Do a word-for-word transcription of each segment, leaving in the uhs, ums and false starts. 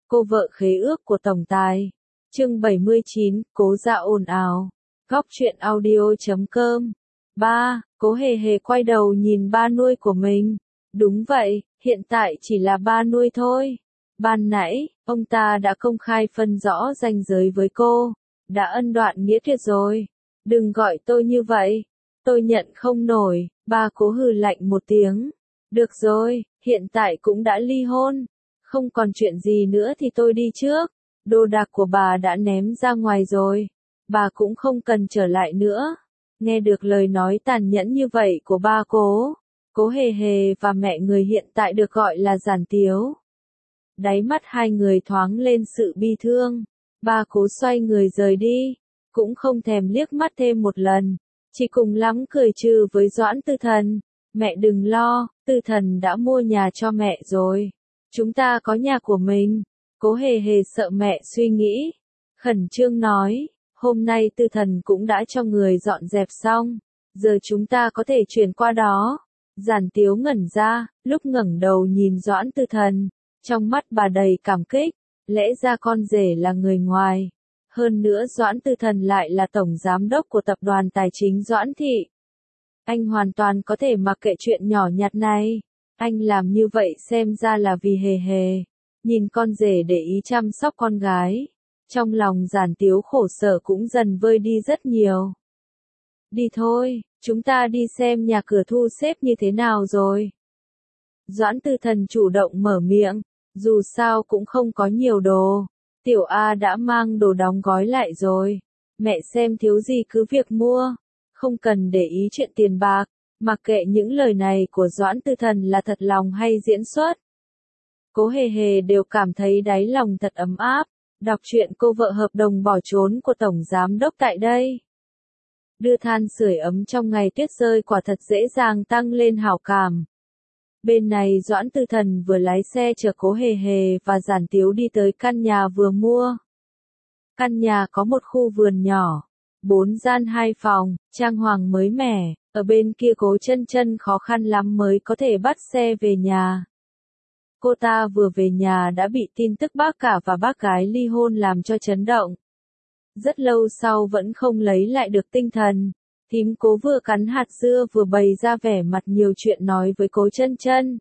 Cô vợ khế ước của tổng tài. Chương bảy mươi chín, Cố Gia ồn ào. Góc truyện audio chấm com. ba. Cố Hề Hề quay đầu nhìn ba nuôi của mình. Đúng vậy, hiện tại chỉ là ba nuôi thôi. Ban nãy, ông ta đã công khai phân rõ ranh giới với cô. Đã ân đoạn nghĩa tuyệt rồi. Đừng gọi tôi như vậy. Tôi nhận không nổi. Ba Cố hừ lạnh một tiếng. Được rồi, hiện tại cũng đã ly hôn. Không còn chuyện gì nữa thì tôi đi trước. Đồ đạc của bà đã ném ra ngoài rồi. Bà cũng không cần trở lại nữa. Nghe được lời nói tàn nhẫn như vậy của ba Cố, Cố Hề Hề và mẹ người hiện tại được gọi là Giản Tiếu. Đáy mắt hai người thoáng lên sự bi thương. Ba Cố xoay người rời đi, cũng không thèm liếc mắt thêm một lần, chỉ cùng lắm cười trừ với Doãn Tư Thần. Mẹ đừng lo, Tư Thần đã mua nhà cho mẹ rồi. Chúng ta có nhà của mình. Cố Hề Hề sợ mẹ suy nghĩ, khẩn trương nói, hôm nay Tư Thần cũng đã cho người dọn dẹp xong, giờ chúng ta có thể chuyển qua đó. Giản Tiếu ngẩn ra, lúc ngẩng đầu nhìn Doãn Tư Thần, trong mắt bà đầy cảm kích, lẽ ra con rể là người ngoài. Hơn nữa Doãn Tư Thần lại là tổng giám đốc của tập đoàn tài chính Doãn Thị. Anh hoàn toàn có thể mặc kệ chuyện nhỏ nhặt này. Anh làm như vậy xem ra là vì Hề Hề. Nhìn con rể để ý chăm sóc con gái. Trong lòng Giản Tiếu khổ sở cũng dần vơi đi rất nhiều. Đi thôi, chúng ta đi xem nhà cửa thu xếp như thế nào rồi. Doãn Tư Thần chủ động mở miệng, dù sao cũng không có nhiều đồ. Tiểu A đã mang đồ đóng gói lại rồi. Mẹ xem thiếu gì cứ việc mua. Không cần để ý chuyện tiền bạc. Mặc kệ những lời này của Doãn Tư Thần là thật lòng hay diễn xuất. Cố Hề Hề đều cảm thấy đáy lòng thật ấm áp. Đọc truyện cô vợ hợp đồng bỏ trốn của Tổng Giám Đốc tại đây. Đưa than sưởi ấm trong ngày tuyết rơi quả thật dễ dàng tăng lên hảo cảm. Bên này Doãn Tư Thần vừa lái xe chở Cố Hề Hề và Giản Tiếu đi tới căn nhà vừa mua. Căn nhà có một khu vườn nhỏ, bốn gian hai phòng, trang hoàng mới mẻ. Ở bên kia Cố Chân Chân khó khăn lắm mới có thể bắt xe về nhà. Cô ta vừa về nhà đã bị tin tức bác cả và bác gái ly hôn làm cho chấn động. Rất lâu sau vẫn không lấy lại được tinh thần. Thím Cố vừa cắn hạt dưa vừa bày ra vẻ mặt nhiều chuyện nói với Cố Chân Chân.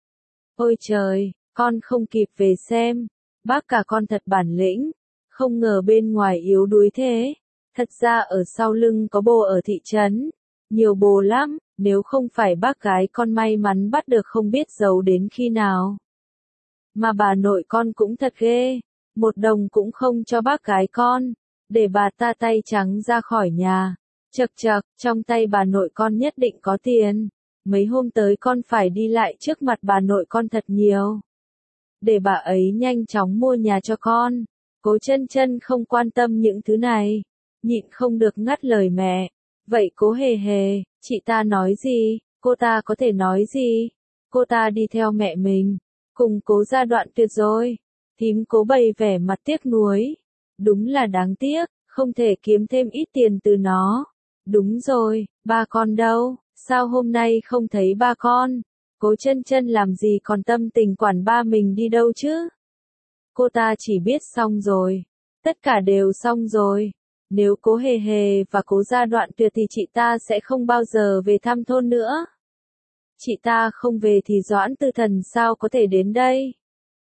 Ôi trời, con không kịp về xem. Bác cả con thật bản lĩnh. Không ngờ bên ngoài yếu đuối thế. Thật ra ở sau lưng có bồ ở thị trấn. Nhiều bồ lắm, nếu không phải bác gái con may mắn bắt được không biết giấu đến khi nào. Mà bà nội con cũng thật ghê, một đồng cũng không cho bác gái con, để bà ta tay trắng ra khỏi nhà. Chậc chậc, trong tay bà nội con nhất định có tiền. Mấy hôm tới con phải đi lại trước mặt bà nội con thật nhiều. Để bà ấy nhanh chóng mua nhà cho con. Cố Chân Chân không quan tâm những thứ này, nhịn không được ngắt lời mẹ. Vậy Cố Hề Hề, chị ta nói gì, cô ta có thể nói gì? Cô ta đi theo mẹ mình, cùng Cố gia đoạn tuyệt rồi. Thím Cố bày vẻ mặt tiếc nuối. Đúng là đáng tiếc, không thể kiếm thêm ít tiền từ nó. Đúng rồi, ba con đâu, sao hôm nay không thấy ba con? Cố Chân Chân làm gì còn tâm tình quản ba mình đi đâu chứ? Cô ta chỉ biết xong rồi, tất cả đều xong rồi. Nếu Cố Hề Hề và Cố gia đoạn tuyệt thì chị ta sẽ không bao giờ về thăm thôn nữa. Chị ta không về thì Doãn Tư Thần sao có thể đến đây?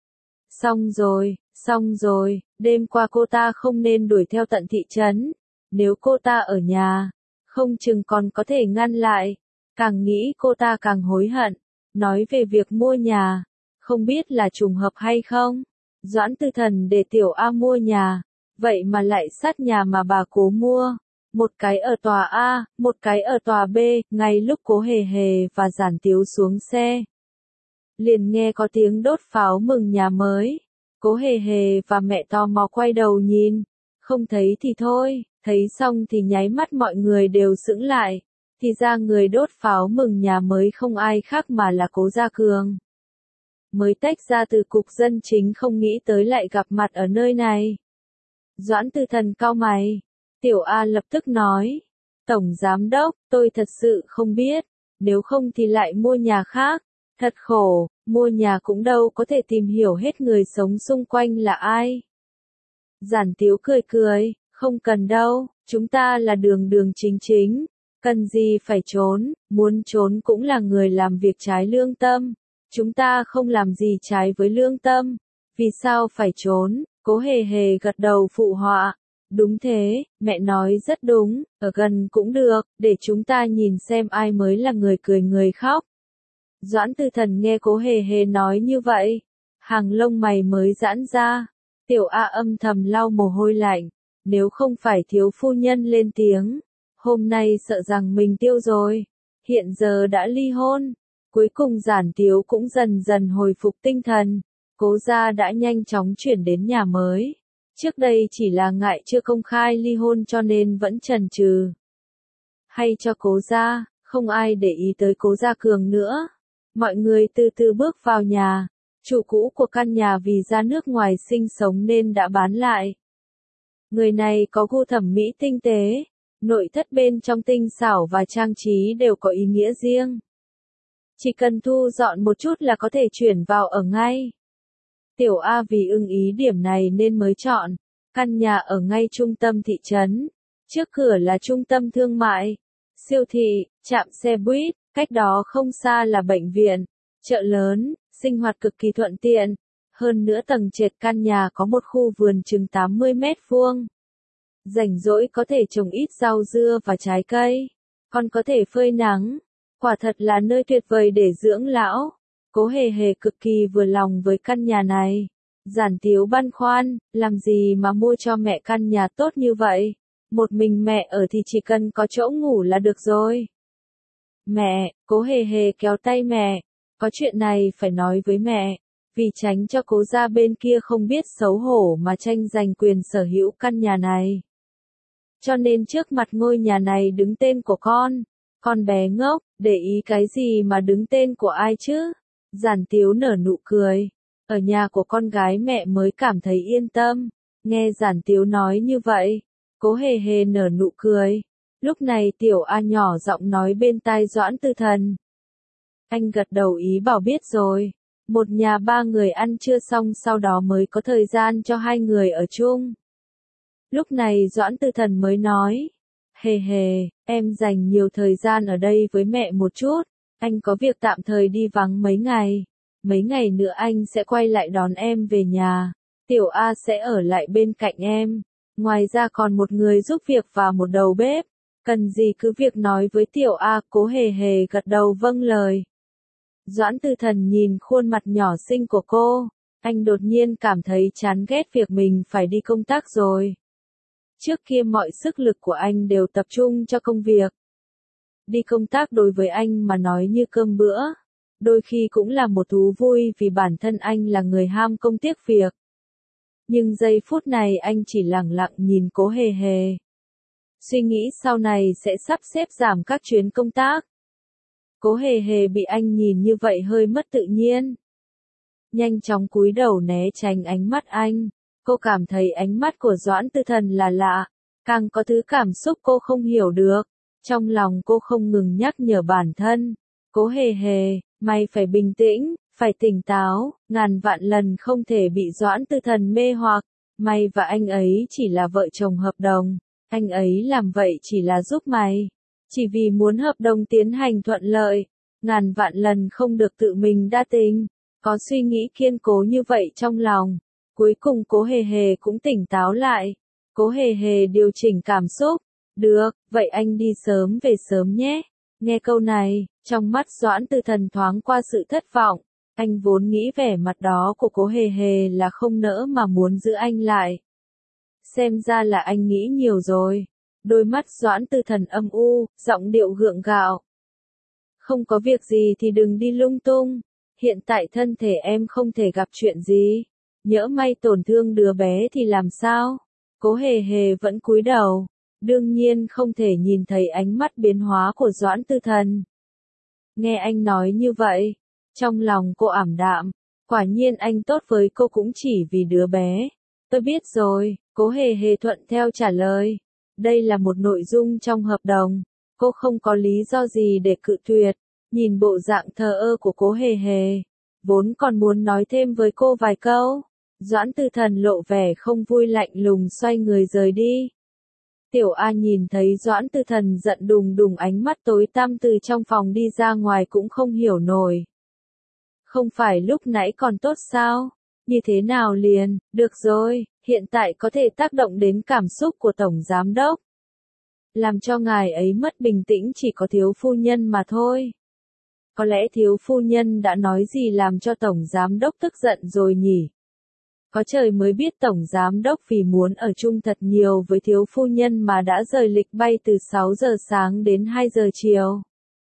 Xong rồi, xong rồi, đêm qua cô ta không nên đuổi theo tận thị trấn. Nếu cô ta ở nhà, không chừng còn có thể ngăn lại. Càng nghĩ cô ta càng hối hận. Nói về việc mua nhà, không biết là trùng hợp hay không? Doãn Tư Thần để Tiểu A mua nhà. Vậy mà lại sát nhà mà bà Cố mua. Một cái ở tòa A, một cái ở tòa B. Ngay lúc Cố Hề Hề và Giản Tiếu xuống xe, liền nghe có tiếng đốt pháo mừng nhà mới. Cố Hề Hề và mẹ tò mò quay đầu nhìn. Không thấy thì thôi, thấy xong thì nháy mắt mọi người đều sững lại. Thì ra người đốt pháo mừng nhà mới không ai khác mà là Cố Gia Cường. Mới tách ra từ cục dân chính không nghĩ tới lại gặp mặt ở nơi này. Doãn Tư Thần cau mày. Tiểu A lập tức nói. Tổng Giám Đốc, tôi thật sự không biết. Nếu không thì lại mua nhà khác. Thật khổ, Mua nhà cũng đâu có thể tìm hiểu hết người sống xung quanh là ai. Giản Tiếu cười cười, không cần đâu, chúng ta là đường đường chính chính, cần gì phải trốn, muốn trốn cũng là người làm việc trái lương tâm, chúng ta không làm gì trái với lương tâm, vì sao phải trốn, Cố Hề Hề gật đầu phụ họa, đúng thế, mẹ nói rất đúng, ở gần cũng được, để chúng ta nhìn xem ai mới là người cười người khóc. Doãn Tư Thần nghe Cố Hề Hề nói như vậy, hàng lông mày mới giãn ra, Tiểu A âm thầm lau mồ hôi lạnh, nếu không phải thiếu phu nhân lên tiếng, hôm nay sợ rằng mình tiêu rồi, hiện giờ đã ly hôn, cuối cùng Giản Tiếu cũng dần dần hồi phục tinh thần, Cố gia đã nhanh chóng chuyển đến nhà mới, trước đây chỉ là ngại chưa công khai ly hôn cho nên vẫn chần chừ. Hay cho Cố gia, không ai để ý tới Cố Gia Cường nữa. Mọi người từ từ bước vào nhà, chủ cũ của căn nhà vì ra nước ngoài sinh sống nên đã bán lại. Người này có gu thẩm mỹ tinh tế, nội thất bên trong tinh xảo và trang trí đều có ý nghĩa riêng. Chỉ cần thu dọn một chút là có thể chuyển vào ở ngay. Tiểu A vì ưng ý điểm này nên mới chọn, căn nhà ở ngay trung tâm thị trấn, trước cửa là trung tâm thương mại, siêu thị, trạm xe buýt, cách đó không xa là bệnh viện, chợ lớn, sinh hoạt cực kỳ thuận tiện. Hơn nữa tầng trệt căn nhà có một khu vườn chừng tám mươi mét vuông. Rảnh rỗi có thể trồng ít rau dưa và trái cây, còn có thể phơi nắng. Quả thật là nơi tuyệt vời để dưỡng lão. Cố Hề Hề cực kỳ vừa lòng với căn nhà này. Giản Tiếu băn khoăn, làm gì mà mua cho mẹ căn nhà tốt như vậy? Một mình mẹ ở thì chỉ cần có chỗ ngủ là được rồi. Mẹ, Cố Hề Hề kéo tay mẹ, có chuyện này phải nói với mẹ, vì tránh cho Cố gia bên kia không biết xấu hổ mà tranh giành quyền sở hữu căn nhà này. Cho nên trước mặt ngôi nhà này đứng tên của con, con bé ngốc, để ý cái gì mà đứng tên của ai chứ? Giản Tiếu nở nụ cười, ở nhà của con gái mẹ mới cảm thấy yên tâm, nghe Giản Tiếu nói như vậy, Cố Hề Hề nở nụ cười. Lúc này Tiểu A nhỏ giọng nói bên tai Doãn Tư Thần. Anh gật đầu ý bảo biết rồi. Một nhà ba người ăn trưa xong sau đó mới có thời gian cho hai người ở chung. Lúc này Doãn Tư Thần mới nói. Hề hề, em dành nhiều thời gian ở đây với mẹ một chút. Anh có việc tạm thời đi vắng mấy ngày. Mấy ngày nữa anh sẽ quay lại đón em về nhà. Tiểu A sẽ ở lại bên cạnh em. Ngoài ra còn một người giúp việc và một đầu bếp. Cần gì cứ việc nói với Tiểu A. Cố Hề Hề gật đầu vâng lời. Doãn Tư Thần nhìn khuôn mặt nhỏ xinh của cô, anh đột nhiên cảm thấy chán ghét việc mình phải đi công tác rồi. Trước kia mọi sức lực của anh đều tập trung cho công việc. Đi công tác đối với anh mà nói như cơm bữa, đôi khi cũng là một thú vui vì bản thân anh là người ham công tiếc việc. Nhưng giây phút này anh chỉ lặng lặng nhìn Cố Hề Hề. Suy nghĩ sau này sẽ sắp xếp giảm các chuyến công tác. Cố Hề Hề bị anh nhìn như vậy hơi mất tự nhiên. Nhanh chóng cúi đầu né tránh ánh mắt anh. Cô cảm thấy ánh mắt của Doãn Tư Thần là lạ. Càng có thứ cảm xúc cô không hiểu được. Trong lòng cô không ngừng nhắc nhở bản thân. Cố Hề Hề, mày phải bình tĩnh, phải tỉnh táo. Ngàn vạn lần không thể bị Doãn Tư Thần mê hoặc. Mày và anh ấy chỉ là vợ chồng hợp đồng. Anh ấy làm vậy chỉ là giúp mày. Chỉ vì muốn hợp đồng tiến hành thuận lợi, ngàn vạn lần không được tự mình đa tình, có suy nghĩ kiên cố như vậy trong lòng. Cuối cùng Cố Hề Hề cũng tỉnh táo lại. Cố Hề Hề điều chỉnh cảm xúc. Được, vậy anh đi sớm về sớm nhé. Nghe câu này, trong mắt Doãn Tư Thần thoáng qua sự thất vọng. Anh vốn nghĩ vẻ mặt đó của Cố Hề Hề là không nỡ mà muốn giữ anh lại. Xem ra là anh nghĩ nhiều rồi. Đôi mắt Doãn Tư Thần âm u, giọng điệu gượng gạo. Không có việc gì thì đừng đi lung tung. Hiện tại thân thể em không thể gặp chuyện gì. Nhỡ may tổn thương đứa bé thì làm sao? Cố Hề Hề vẫn cúi đầu. Đương nhiên không thể nhìn thấy ánh mắt biến hóa của Doãn Tư Thần. Nghe anh nói như vậy, trong lòng cô ảm đạm. Quả nhiên anh tốt với cô cũng chỉ vì đứa bé. Tôi biết rồi, Cố Hề Hề thuận theo trả lời. Đây là một nội dung trong hợp đồng. Cô không có lý do gì để cự tuyệt. Nhìn bộ dạng thờ ơ của Cố Hề Hề. vốn còn muốn nói thêm với cô vài câu. Doãn Tư Thần lộ vẻ không vui lạnh lùng xoay người rời đi. Tiểu A nhìn thấy Doãn Tư Thần giận đùng đùng ánh mắt tối tăm từ trong phòng đi ra ngoài cũng không hiểu nổi. Không phải lúc nãy còn tốt sao? Như thế nào liền, được rồi, hiện tại có thể tác động đến cảm xúc của Tổng Giám Đốc. Làm cho ngài ấy mất bình tĩnh chỉ có thiếu phu nhân mà thôi. Có lẽ thiếu phu nhân đã nói gì làm cho Tổng Giám Đốc tức giận rồi nhỉ? Có trời mới biết Tổng Giám Đốc vì muốn ở chung thật nhiều với thiếu phu nhân mà đã rời lịch bay từ sáu giờ sáng đến hai giờ chiều.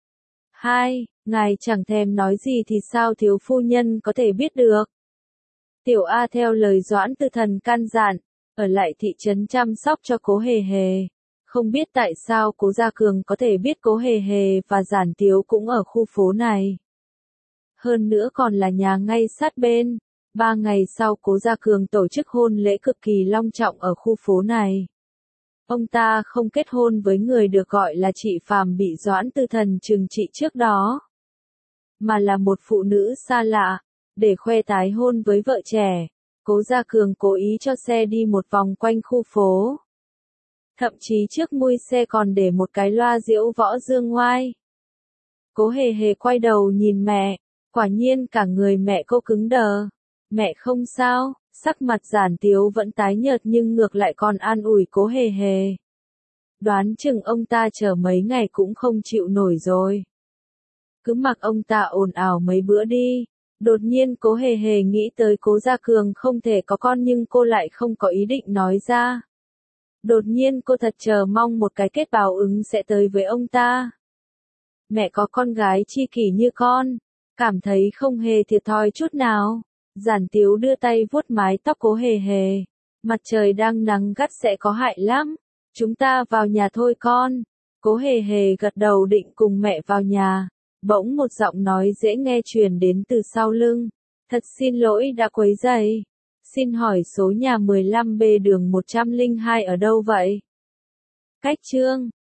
Hai, ngài chẳng thèm nói gì thì sao thiếu phu nhân có thể biết được? Tiểu A theo lời Doãn Tư Thần căn dặn, ở lại thị trấn chăm sóc cho Cố Hề Hề. Không biết tại sao Cố Gia Cường có thể biết Cố Hề Hề và Giản Tiếu cũng ở khu phố này. Hơn nữa còn là nhà ngay sát bên. Ba ngày sau Cố Gia Cường tổ chức hôn lễ cực kỳ long trọng ở khu phố này. Ông ta không kết hôn với người được gọi là chị Phàm bị Doãn Tư Thần trừng trị trước đó, mà là một phụ nữ xa lạ. Để khoe tái hôn với vợ trẻ, Cố Gia Cường cố ý cho xe đi một vòng quanh khu phố. Thậm chí trước mui xe còn để một cái loa diễu võ dương ngoai. Cố Hề Hề quay đầu nhìn mẹ, quả nhiên cả người mẹ cô cứng đờ. Mẹ không sao, sắc mặt Giản Tiếu vẫn tái nhợt nhưng ngược lại còn an ủi Cố Hề Hề. Đoán chừng ông ta chờ mấy ngày cũng không chịu nổi rồi. Cứ mặc ông ta ồn ào mấy bữa đi. Đột nhiên Cố Hề Hề nghĩ tới Cố Gia Cường không thể có con nhưng cô lại không có ý định nói ra. Đột nhiên cô thật chờ mong một cái kết báo ứng sẽ tới với ông ta. Mẹ có con gái chi kỷ như con, cảm thấy không hề thiệt thòi chút nào. Giản Tiếu đưa tay vuốt mái tóc Cố Hề Hề. Mặt trời đang nắng gắt sẽ có hại lắm. Chúng ta vào nhà thôi con. Cố Hề Hề gật đầu định cùng mẹ vào nhà. Bỗng một giọng nói dễ nghe truyền đến từ sau lưng. Thật xin lỗi đã quấy rầy. Xin hỏi số nhà mười lăm B đường một trăm lẻ hai ở đâu vậy? Cách chương